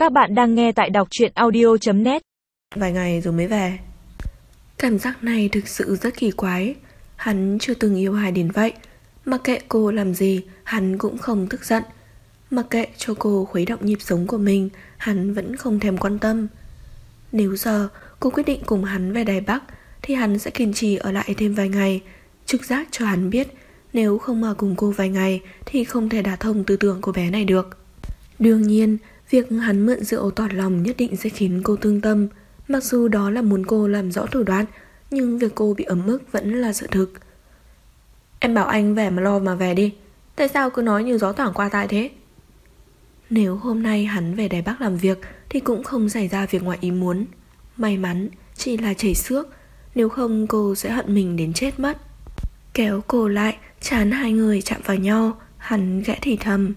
Các bạn đang nghe tại đọc truyện audio.net. Vài ngày rồi mới về. Cảm giác này thực sự rất kỳ quái. Hắn chưa từng yêu ai đến vậy. Mặc kệ cô làm gì, hắn cũng không tức giận. Mặc kệ cho cô khuấy động nhịp sống của mình, hắn vẫn không thèm quan tâm. Nếu giờ cô quyết định cùng hắn về Đài Bắc, thì hắn sẽ kiên trì ở lại thêm vài ngày. Trực giác cho hắn biết, nếu không ở cùng cô vài ngày thì không thể đả thông tư tưởng của bé này được. Đương nhiên, việc hắn mượn rượu tỏ lòng nhất định sẽ khiến cô thương tâm. Mặc dù đó là muốn cô làm rõ thủ đoạn, nhưng việc cô bị ấm ức vẫn là sự thực. Em bảo anh về mà lo mà về đi. Tại sao cứ nói như gió thoảng qua tai thế? Nếu hôm nay hắn về Đài Bắc làm việc thì cũng không xảy ra việc ngoài ý muốn. May mắn chỉ là chảy xước, nếu không cô sẽ hận mình đến chết mất. Kéo cô lại, chán hai người chạm vào nhau, hắn khẽ thì thầm.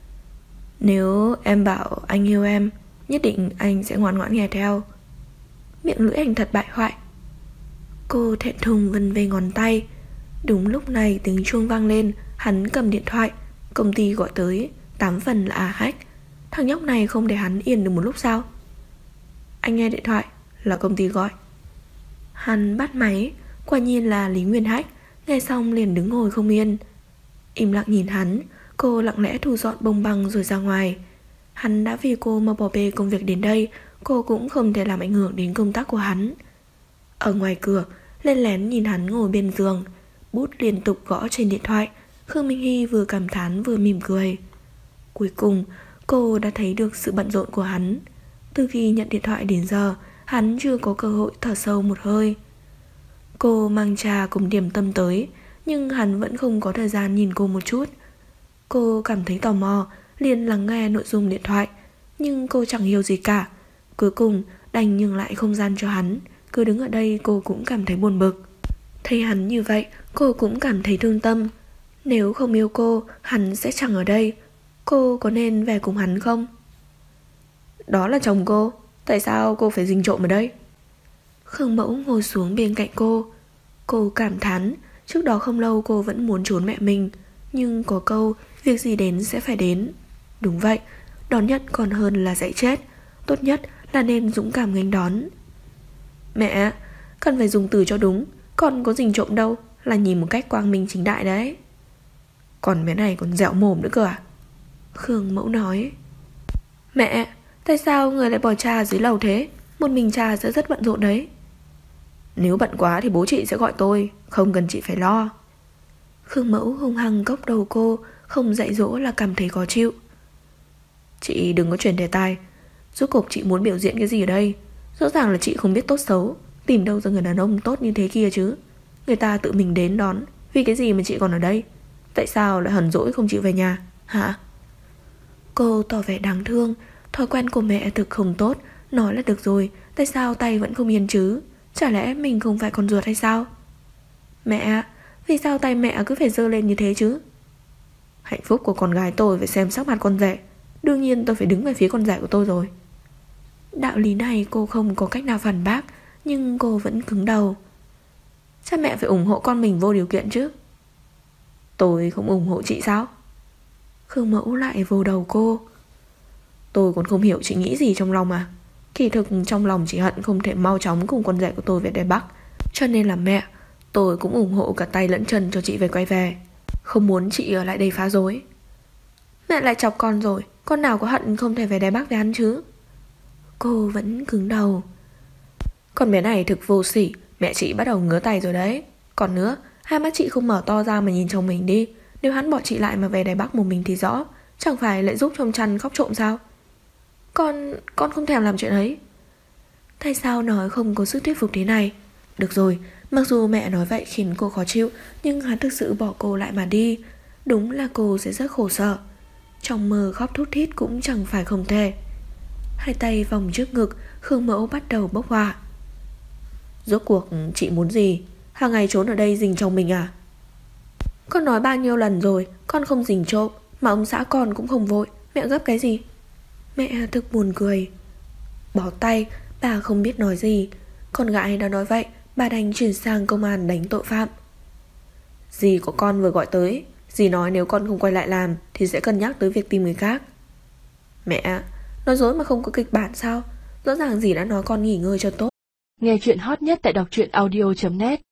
Nếu em bảo anh yêu em, nhất định anh sẽ ngoan ngoãn nghe theo. Miệng lưỡi anh thật bại hoại. Cô thẹn thùng vân về ngón tay. Đúng lúc này tiếng chuông vang lên. Hắn cầm điện thoại. Công ty gọi tới, 8 phần là Hách. Thằng nhóc này không để hắn yên được một lúc sao? Anh nghe điện thoại, là công ty gọi. Hắn bắt máy. Quả nhiên là Lý Nguyên Hách. Nghe xong liền đứng ngồi không yên. Im lặng nhìn hắn. Cô lặng lẽ thu dọn bông băng rồi ra ngoài. Hắn đã vì cô mà bỏ bê công việc đến đây. Cô cũng không thể làm ảnh hưởng đến công tác của hắn. Ở ngoài cửa, lén lén nhìn hắn ngồi bên giường, bút liên tục gõ trên điện thoại. Khương Minh Hy vừa cảm thán vừa mỉm cười. Cuối cùng cô đã thấy được sự bận rộn của hắn. Từ khi nhận điện thoại đến giờ, hắn chưa có cơ hội thở sâu một hơi. Cô mang trà cùng điểm tâm tới, nhưng hắn vẫn không có thời gian nhìn cô một chút. Cô cảm thấy tò mò, liền lắng nghe nội dung điện thoại, nhưng cô chẳng hiểu gì cả. Cuối cùng đành nhường lại không gian cho hắn. Cứ đứng ở đây cô cũng cảm thấy buồn bực. Thấy hắn như vậy, cô cũng cảm thấy thương tâm. Nếu không yêu cô, hắn sẽ chẳng ở đây. Cô có nên về cùng hắn không? Đó là chồng cô, tại sao cô phải rình trộm ở đây? Khương Mẫu ngồi xuống bên cạnh cô. Cô cảm thán, trước đó không lâu cô vẫn muốn trốn mẹ mình, nhưng có câu việc gì đến sẽ phải đến. Đúng vậy, đón nhận còn hơn là dạy chết. Tốt nhất là nên dũng cảm nghênh đón. Mẹ, cần phải dùng từ cho đúng. Con có rình trộm đâu, là nhìn một cách quang minh chính đại đấy. Còn bé này còn dẻo mồm nữa cơ à? Khương Mẫu nói. Mẹ, tại sao người lại bỏ cha dưới lầu thế? Một mình cha sẽ rất bận rộn đấy. Nếu bận quá thì bố chị sẽ gọi tôi, không cần chị phải lo. Khương Mẫu hung hăng cốc đầu cô, không dạy dỗ là cảm thấy khó chịu. Chị đừng có chuyển đề tài. Rốt cuộc chị muốn biểu diễn cái gì ở đây? Rõ ràng là chị không biết tốt xấu. Tìm đâu ra người đàn ông tốt như thế kia chứ? Người ta tự mình đến đón, vì cái gì mà chị còn ở đây? Tại sao lại hờn dỗi không chịu về nhà, hả? Cô tỏ vẻ đáng thương. Thói quen của mẹ thực không tốt. Nói là được rồi, tại sao tay vẫn không yên chứ? Chả lẽ mình không phải con ruột hay sao? Mẹ, vì sao tay mẹ cứ phải giơ lên như thế chứ? Hạnh phúc của con gái tôi phải xem sắc mặt con rể. Đương nhiên tôi phải đứng về phía con rể của tôi rồi. Đạo lý này cô không có cách nào phản bác, nhưng cô vẫn cứng đầu. Cha mẹ phải ủng hộ con mình vô điều kiện chứ. Tôi không ủng hộ chị sao? Khương Mẫu lại vô đầu cô. Tôi còn không hiểu chị nghĩ gì trong lòng à? Kỳ thực trong lòng chị hận không thể mau chóng cùng con rể của tôi về Đài Bắc. Cho nên là mẹ, tôi cũng ủng hộ cả tay lẫn chân cho chị về quay về. Không muốn chị ở lại đây phá rối. Mẹ lại chọc con rồi. Con nào có hận không thể về Đài Bắc với hắn chứ? Cô vẫn cứng đầu. Con bé này thực vô sỉ. Mẹ chị bắt đầu ngứa tay rồi đấy. Còn nữa, hai mắt chị không mở to ra mà nhìn chồng mình đi. Nếu hắn bỏ chị lại mà về Đài Bắc một mình thì rõ. Chẳng phải lại giúp trong chăn khóc trộm sao? Con không thèm làm chuyện ấy. Tại sao nói không có sức thuyết phục thế này? Được rồi, mặc dù mẹ nói vậy khiến cô khó chịu, nhưng hắn thực sự bỏ cô lại mà đi. Đúng là cô sẽ rất khổ sở. Trong mơ khóc thút thít cũng chẳng phải không thể. Hai tay vòng trước ngực, Khương Mẫu bắt đầu bốc hỏa. Rốt cuộc chị muốn gì? Hàng ngày trốn ở đây rình chồng mình à? Con nói bao nhiêu lần rồi, con không rình trộm, mà ông xã con cũng không vội. Mẹ gấp cái gì? Mẹ thực buồn cười. Bỏ tay, bà không biết nói gì. Con gái đã nói vậy, bà đành chuyển sang công an đánh tội phạm. Dì của con vừa gọi tới. Dì nói nếu con không quay lại làm thì sẽ cân nhắc tới việc tìm người khác. Mẹ, Nói dối mà không có kịch bản sao? Rõ ràng dì đã nói con nghỉ ngơi cho tốt. Nghe chuyện hot nhất tại đọc truyện audio.net.